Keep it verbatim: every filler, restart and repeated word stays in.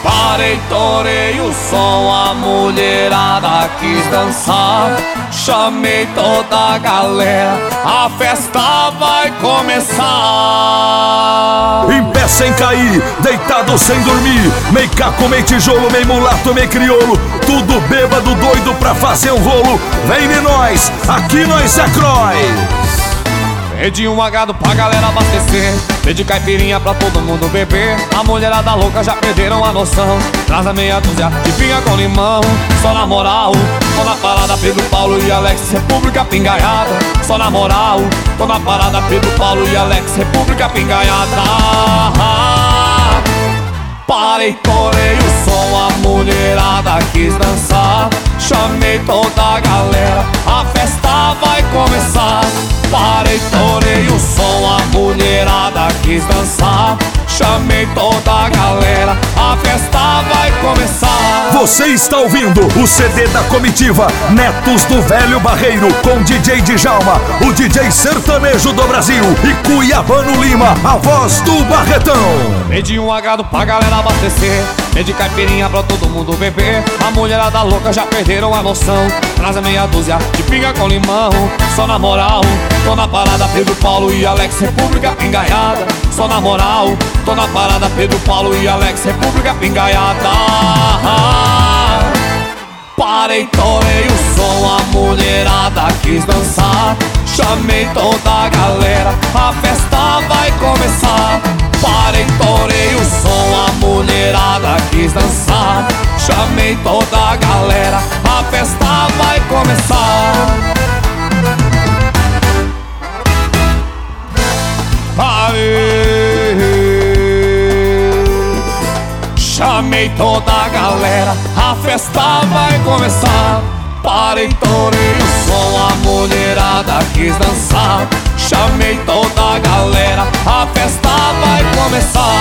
Parei, torei o som, a mulherada quis dançar. Chamei toda a galera, a festa vai começar. Em pé sem cair, deitado sem dormir, meio caco, meio tijolo, meio mulato, meio crioulo, tudo bêbado, doido pra fazer um rolo. Vem de nós, aqui nós é Croix. Pedi um agado pra galera abastecer, pedi caipirinha pra todo mundo beber. A mulherada louca já perderam a noção, traz a meia dúzia de pinga com limão. Só na moral, tô na parada Pedro, Paulo e Alex, República Pingaiada. Só na moral, tô na parada Pedro, Paulo e Alex, República Pingaiada. Parei, torei o som, a mulherada quis dançar. Chamei toda a galera, a festa vai começar. Parei, torei o som, a mulherada quis dançar. Chamei toda a galera, a festa vai começar. Você está ouvindo o C D da comitiva Netos do Velho Barreiro, com D J Djalma, o D J sertanejo do Brasil, e Cuiabano Lima, a voz do Barretão. Pedi um agado pra galera abastecer, pedi caipirinha pra todo mundo beber. A mulherada louca já perderam a noção, traz a meia dúzia de pinga com limão. Só na moral, tô na parada Pedro, Paulo e Alex, República Pingaiada. Só na moral, tô na parada Pedro, Paulo e Alex, República Pingaiada. Parei, torei o som, a mulherada quis dançar. Chamei toda a galera, a festa vai começar. Parei, torei o som, a mulherada quis dançar. Chamei toda a galera, a festa vai começar. Parei, chamei toda a galera, a festa vai começar. Parei, torei o som, a mulherada quis dançar. Chamei toda a galera, a festa vai começar.